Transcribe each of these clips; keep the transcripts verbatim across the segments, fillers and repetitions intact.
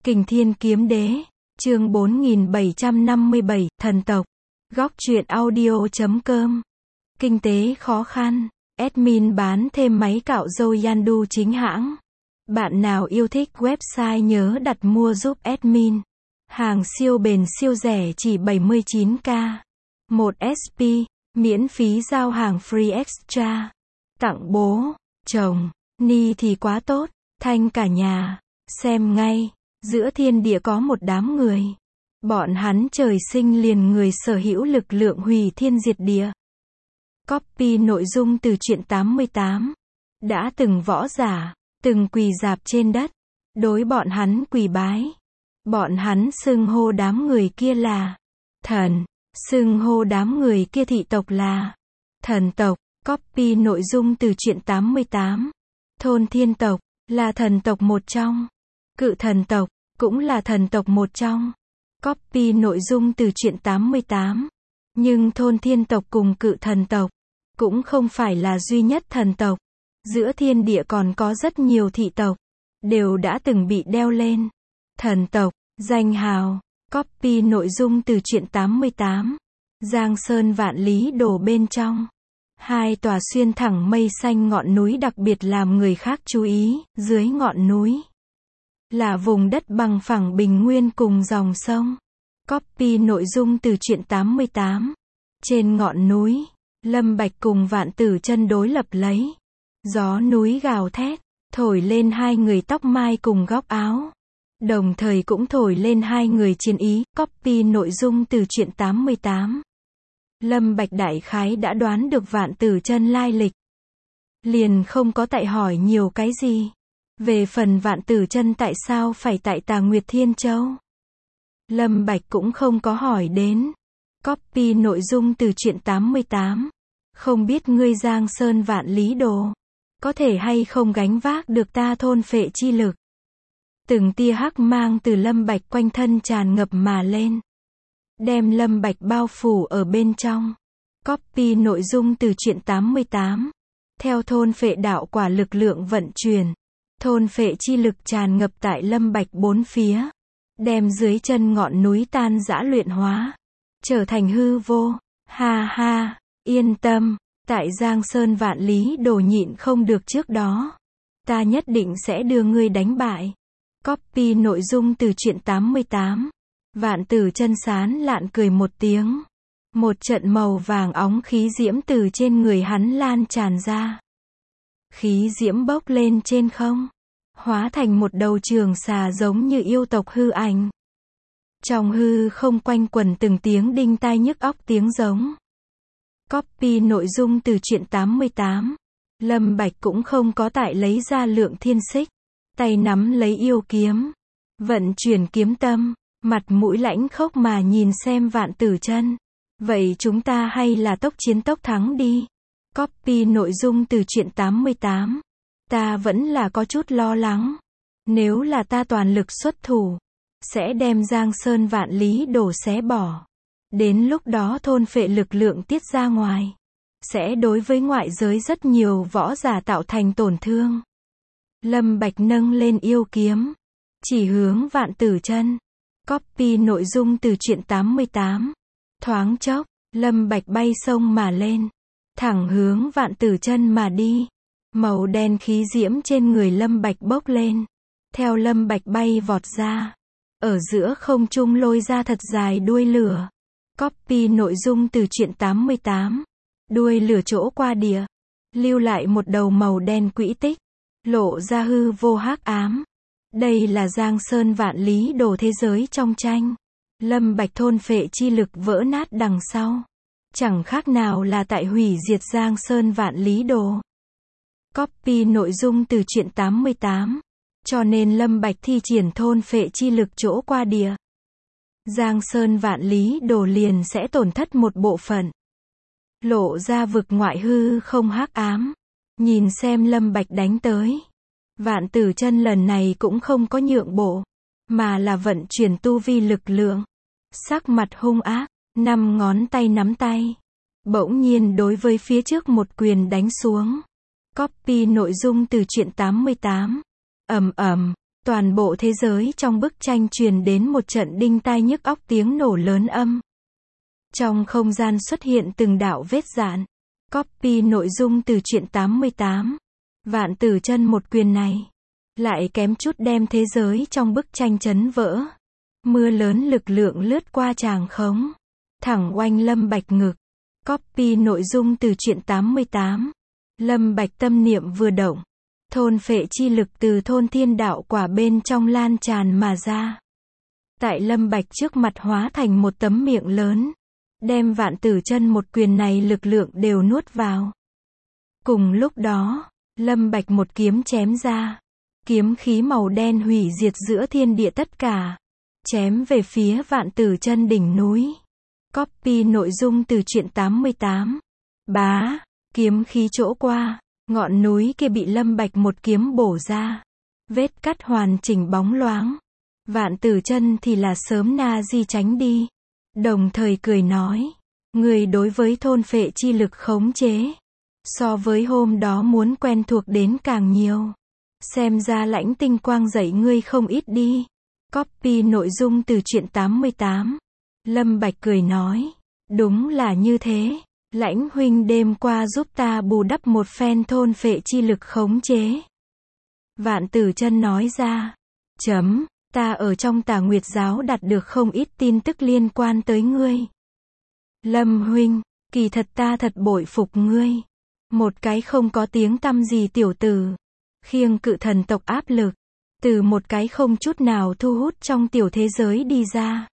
Kình Thiên Kiếm Đế, chương bốn nghìn bảy trăm năm mươi bảy, thần tộc. Góc truyện audio chấm com. Kinh tế khó khăn. Admin bán thêm máy cạo râu Yandu chính hãng. Bạn nào yêu thích website nhớ đặt mua giúp admin. Hàng siêu bền siêu rẻ chỉ bảy mươi chín k. một ét pê, miễn phí giao hàng free extra. Tặng bố, chồng, ni thì quá tốt, thanh cả nhà. Xem ngay, giữa thiên địa có một đám người. Bọn hắn trời sinh liền người sở hữu lực lượng hủy thiên diệt địa. Copy nội dung từ truyện tám mươi tám. Đã từng võ giả, từng quỳ rạp trên đất, đối bọn hắn quỳ bái. Bọn hắn xưng hô đám người kia là thần, xưng hô đám người kia thị tộc là thần tộc. Copy nội dung từ truyện tám mươi tám. Thôn Thiên tộc là thần tộc một trong. Cự Thần tộc cũng là thần tộc một trong. Copy nội dung từ truyện tám mươi tám. Nhưng Thôn Thiên tộc cùng Cự Thần tộc cũng không phải là duy nhất thần tộc. Giữa thiên địa còn có rất nhiều thị tộc, đều đã từng bị đeo lên thần tộc, danh hào. Copy nội dung từ truyện tám mươi tám. Giang Sơn Vạn Lý Đồ bên trong. Hai tòa xuyên thẳng mây xanh ngọn núi đặc biệt làm người khác chú ý, dưới ngọn núi là vùng đất bằng phẳng bình nguyên cùng dòng sông. Copy nội dung từ truyện tám mươi tám. Trên ngọn núi, Lâm Bạch cùng Vạn Tử Chân đối lập lấy. Gió núi gào thét, thổi lên hai người tóc mai cùng góc áo. Đồng thời cũng thổi lên hai người chiến ý. Copy nội dung từ truyện tám mươi tám. Lâm Bạch đại khái đã đoán được Vạn Tử Chân lai lịch, liền không có tại hỏi nhiều cái gì. Về phần Vạn Tử Chân tại sao phải tại Tà Nguyệt Thiên Châu, Lâm Bạch cũng không có hỏi đến. Copy nội dung từ truyện tám mươi tám. Không biết ngươi Giang Sơn Vạn Lý Đồ có thể hay không gánh vác được ta thôn phệ chi lực. Từng tia hắc mang từ Lâm Bạch quanh thân tràn ngập mà lên, đem Lâm Bạch bao phủ ở bên trong. Copy nội dung từ truyện tám mươi tám. Theo thôn phệ đạo quả lực lượng vận chuyển, thôn phệ chi lực tràn ngập tại Lâm Bạch bốn phía, đem dưới chân ngọn núi tan rã luyện hóa, trở thành hư vô. Ha ha, yên tâm, tại Giang Sơn Vạn Lý Đồ nhịn không được trước đó, ta nhất định sẽ đưa ngươi đánh bại. Copy nội dung từ truyện tám mươi tám. Vạn Tử Chân sán lạn cười một tiếng. Một trận màu vàng óng khí diễm từ trên người hắn lan tràn ra. Khí diễm bốc lên trên không, hóa thành một đầu trường xà giống như yêu tộc hư ảnh. Trong hư không quanh quẩn từng tiếng đinh tai nhức óc tiếng giống. Copy nội dung từ truyện tám mươi tám. Lâm Bạch cũng không có tại lấy ra Lượng Thiên Xích, tay nắm lấy yêu kiếm, vận chuyển kiếm tâm, mặt mũi lãnh khốc mà nhìn xem Vạn Tử Chân. Vậy chúng ta hay là tốc chiến tốc thắng đi. Copy nội dung từ truyện tám mươi tám. Ta vẫn là có chút lo lắng. Nếu là ta toàn lực xuất thủ, sẽ đem Giang Sơn Vạn Lý Đồ xé bỏ. Đến lúc đó thôn phệ lực lượng tiết ra ngoài, sẽ đối với ngoại giới rất nhiều võ giả tạo thành tổn thương. Lâm Bạch nâng lên yêu kiếm, chỉ hướng Vạn Tử Chân. Copy nội dung từ truyện tám mươi tám. Thoáng chốc, Lâm Bạch bay sông mà lên, thẳng hướng Vạn Tử Chân mà đi. Màu đen khí diễm trên người Lâm Bạch bốc lên, theo Lâm Bạch bay vọt ra, ở giữa không trung lôi ra thật dài đuôi lửa. Copy nội dung từ truyện tám mươi tám. Đuôi lửa chỗ qua địa, lưu lại một đầu màu đen quỹ tích, lộ ra hư vô hắc ám. Đây là Giang Sơn Vạn Lý Đồ thế giới trong tranh. Lâm Bạch thôn phệ chi lực vỡ nát đằng sau, chẳng khác nào là tại hủy diệt Giang Sơn Vạn Lý Đồ. Copy nội dung từ truyện tám mươi tám. Cho nên Lâm Bạch thi triển thôn phệ chi lực chỗ qua địa, Giang Sơn Vạn Lý Đồ liền sẽ tổn thất một bộ phận, lộ ra vực ngoại hư không hắc ám. Nhìn xem Lâm Bạch đánh tới, Vạn Tử Chân lần này cũng không có nhượng bộ, mà là vận chuyển tu vi lực lượng, sắc mặt hung ác, năm ngón tay nắm tay, bỗng nhiên đối với phía trước một quyền đánh xuống. Copy nội dung từ truyện tám mươi tám. Ầm ầm, Toàn bộ thế giới trong bức tranh truyền đến một trận đinh tai nhức óc tiếng nổ lớn âm. Trong không gian xuất hiện từng đạo vết dạn. Copy nội dung từ truyện tám mươi tám. Vạn Tử Chân một quyền này lại kém chút đem thế giới trong bức tranh chấn vỡ. Mưa lớn lực lượng lướt qua tràng khống, thẳng oanh Lâm Bạch ngực. Copy nội dung từ truyện tám mươi tám. Lâm Bạch tâm niệm vừa động, thôn phệ chi lực từ thôn thiên đạo quả bên trong lan tràn mà ra. Tại Lâm Bạch trước mặt hóa thành một tấm miệng lớn, đem Vạn Tử Chân một quyền này lực lượng đều nuốt vào. Cùng lúc đó, Lâm Bạch một kiếm chém ra, kiếm khí màu đen hủy diệt giữa thiên địa tất cả, chém về phía Vạn Tử Chân đỉnh núi. Copy nội dung từ truyện tám mươi tám. Bá, kiếm khí chỗ qua, ngọn núi kia bị Lâm Bạch một kiếm bổ ra, vết cắt hoàn chỉnh bóng loáng. Vạn Tử Chân thì là sớm na di tránh đi, đồng thời cười nói, người đối với thôn phệ chi lực khống chế, so với hôm đó muốn quen thuộc đến càng nhiều. Xem ra Lãnh Tinh Quang dạy ngươi không ít đi. Copy nội dung từ truyện tám mươi tám. Lâm Bạch cười nói, đúng là như thế, Lãnh huynh đêm qua giúp ta bù đắp một phen thôn phệ chi lực khống chế. Vạn Tử Chân nói ra, chấm, ta ở trong Tà Nguyệt giáo đạt được không ít tin tức liên quan tới ngươi. Lâm huynh, kỳ thật ta thật bội phục ngươi. Một cái không có tiếng tăm gì tiểu tử, khiêng cự thần tộc áp lực, từ một cái không chút nào thu hút trong tiểu thế giới đi ra.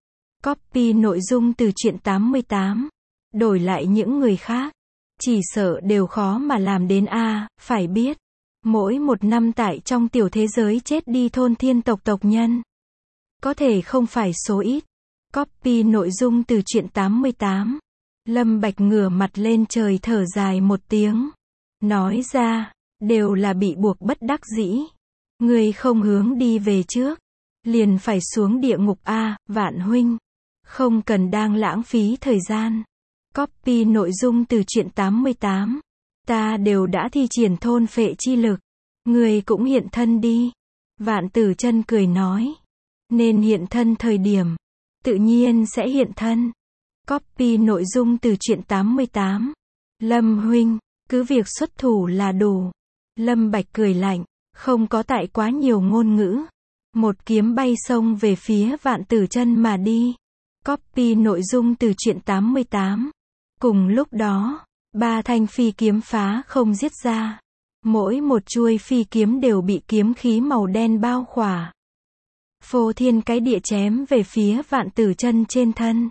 Copy nội dung từ truyện tám mươi tám. Đổi lại những người khác, chỉ sợ đều khó mà làm đến a, à, phải biết, mỗi một năm tại trong tiểu thế giới chết đi thôn thiên tộc tộc nhân, có thể không phải số ít. Copy nội dung từ truyện tám mươi tám. Lâm Bạch ngửa mặt lên trời thở dài một tiếng, nói ra, đều là bị buộc bất đắc dĩ. Người không hướng đi về trước, liền phải xuống địa ngục a, à, Vạn huynh, không cần đang lãng phí thời gian. Copy nội dung từ truyện tám mươi tám. Ta đều đã thi triển thôn phệ chi lực, người cũng hiện thân đi. Vạn Tử Chân cười nói, nên hiện thân thời điểm, tự nhiên sẽ hiện thân. Copy nội dung từ truyện tám mươi tám. Lâm huynh, cứ việc xuất thủ là đủ. Lâm Bạch cười lạnh, không có tại quá nhiều ngôn ngữ. Một kiếm bay xông về phía Vạn Tử Chân mà đi. Copy nội dung từ truyện tám mươi tám. Cùng lúc đó, ba thanh phi kiếm phá không giết ra. Mỗi một chuôi phi kiếm đều bị kiếm khí màu đen bao khỏa. Phô thiên cái địa chém về phía Vạn Tử Chân trên thân.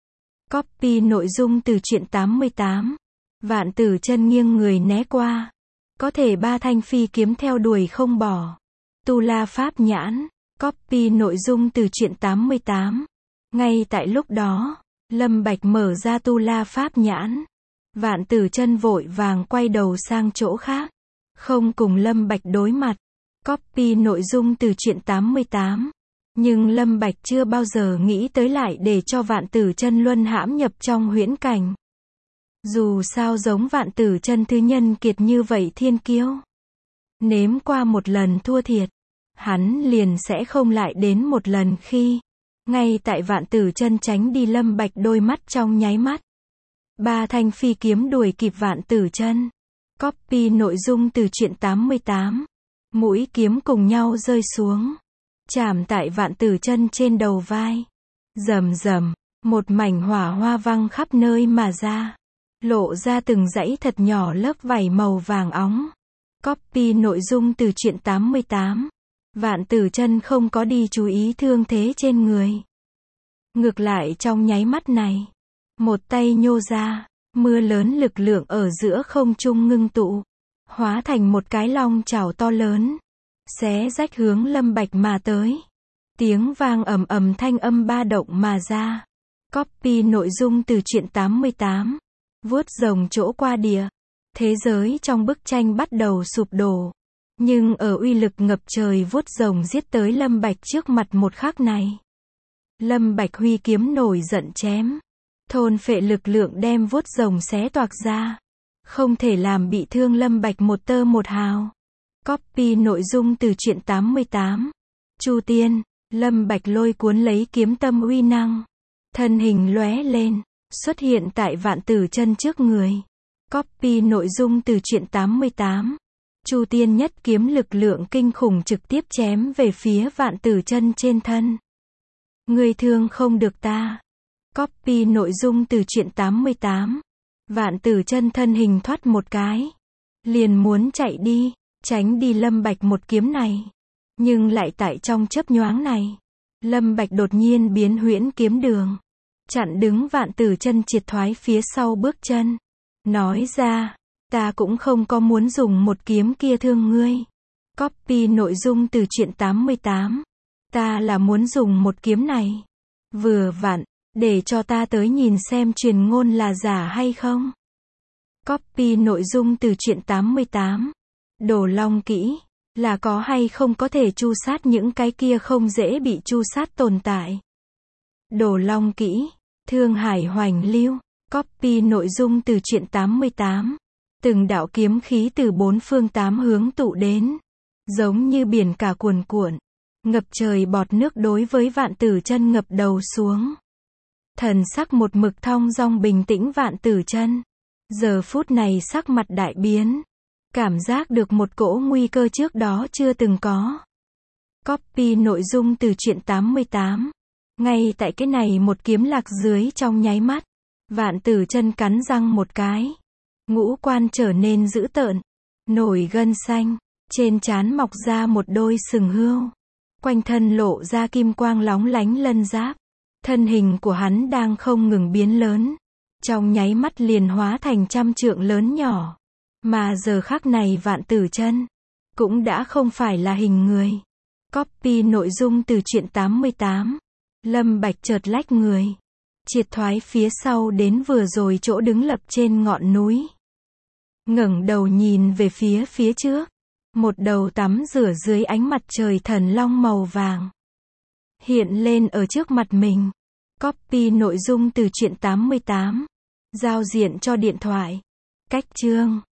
Copy nội dung từ truyện tám mươi tám. Vạn Tử Chân nghiêng người né qua. Có thể ba thanh phi kiếm theo đuổi không bỏ. Tu La Pháp Nhãn. Copy nội dung từ truyện tám mươi tám. Ngay tại lúc đó, Lâm Bạch mở ra Tu La Pháp Nhãn. Vạn Tử Chân vội vàng quay đầu sang chỗ khác, không cùng Lâm Bạch đối mặt. Copy nội dung từ truyện tám mươi tám. Nhưng Lâm Bạch chưa bao giờ nghĩ tới lại để cho Vạn Tử Chân luân hãm nhập trong huyễn cảnh. Dù sao giống Vạn Tử Chân thứ nhân kiệt như vậy thiên kiêu, nếm qua một lần thua thiệt, hắn liền sẽ không lại đến một lần khi, ngay tại Vạn Tử Chân tránh đi Lâm Bạch đôi mắt trong nháy mắt, ba thanh phi kiếm đuổi kịp Vạn Tử Chân. Copy nội dung từ truyện tám mươi tám. Mũi kiếm cùng nhau rơi xuống, chạm tại Vạn Tử Chân trên đầu vai. Rầm rầm, một mảnh hỏa hoa văng khắp nơi mà ra, lộ ra từng dãy thật nhỏ lớp vảy màu vàng óng. Copy nội dung từ truyện tám mươi tám. Vạn Tử Chân không có đi chú ý thương thế trên người. Ngược lại trong nháy mắt này, một tay nhô ra, mưa lớn lực lượng ở giữa không trung ngưng tụ, hóa thành một cái long chảo to lớn, xé rách hướng Lâm Bạch mà tới. Tiếng vang ầm ầm thanh âm ba động mà ra. Copy nội dung từ truyện tám mươi tám. Vuốt rồng chỗ qua địa. Thế giới trong bức tranh bắt đầu sụp đổ. Nhưng ở uy lực ngập trời vuốt rồng giết tới Lâm Bạch trước mặt một khắc này, Lâm Bạch huy kiếm nổi giận chém. Thôn phệ lực lượng đem vuốt rồng xé toạc ra, không thể làm bị thương Lâm Bạch một tơ một hào. Copy nội dung từ truyện tám mươi tám. Chu Tiên, Lâm Bạch lôi cuốn lấy kiếm tâm uy năng. Thân hình lóe lên, xuất hiện tại Vạn Tử Chân trước người. Copy nội dung từ truyện tám mươi tám. Chu Tiên nhất kiếm lực lượng kinh khủng trực tiếp chém về phía Vạn Tử Chân trên thân. Ngươi thương không được ta. Copy nội dung từ truyện tám mươi tám. Vạn Tử Chân thân hình thoát một cái, liền muốn chạy đi, tránh đi Lâm Bạch một kiếm này. Nhưng lại tại trong chớp nhoáng này, Lâm Bạch đột nhiên biến huyễn kiếm đường, chặn đứng Vạn Tử Chân triệt thoái phía sau bước chân. Nói ra, ta cũng không có muốn dùng một kiếm kia thương ngươi. Copy nội dung từ truyện tám mươi tám. Ta là muốn dùng một kiếm này. Vừa vặn, để cho ta tới nhìn xem truyền ngôn là giả hay không. Copy nội dung từ truyện tám mươi tám. Đồ Long kỹ, là có hay không có thể tru sát những cái kia không dễ bị tru sát tồn tại. Đồ Long kỹ, Thương Hải Hoành Lưu. Copy nội dung từ truyện tám mươi tám. Từng đạo kiếm khí từ bốn phương tám hướng tụ đến, giống như biển cả cuồn cuộn, ngập trời bọt nước đối với Vạn Tử Chân ngập đầu xuống. Thần sắc một mực thong dong bình tĩnh Vạn Tử Chân, giờ phút này sắc mặt đại biến, cảm giác được một cỗ nguy cơ trước đó chưa từng có. Copy nội dung từ truyện tám mươi tám. Ngay tại cái này một kiếm lạc dưới trong nháy mắt, Vạn Tử Chân cắn răng một cái, ngũ quan trở nên dữ tợn, nổi gân xanh, trên trán mọc ra một đôi sừng hươu, quanh thân lộ ra kim quang lóng lánh lân giáp. Thân hình của hắn đang không ngừng biến lớn, trong nháy mắt liền hóa thành trăm trượng lớn nhỏ. Mà giờ khắc này Vạn Tử Chân cũng đã không phải là hình người. Copy nội dung từ truyện tám mươi tám. Lâm Bạch chợt lách người, triệt thoái phía sau đến vừa rồi chỗ đứng lập trên ngọn núi. Ngẩng đầu nhìn về phía phía trước, một đầu tắm rửa dưới ánh mặt trời thần long màu vàng hiện lên ở trước mặt mình. Copy nội dung từ truyện tám mươi tám. Giao diện cho điện thoại. Cách chương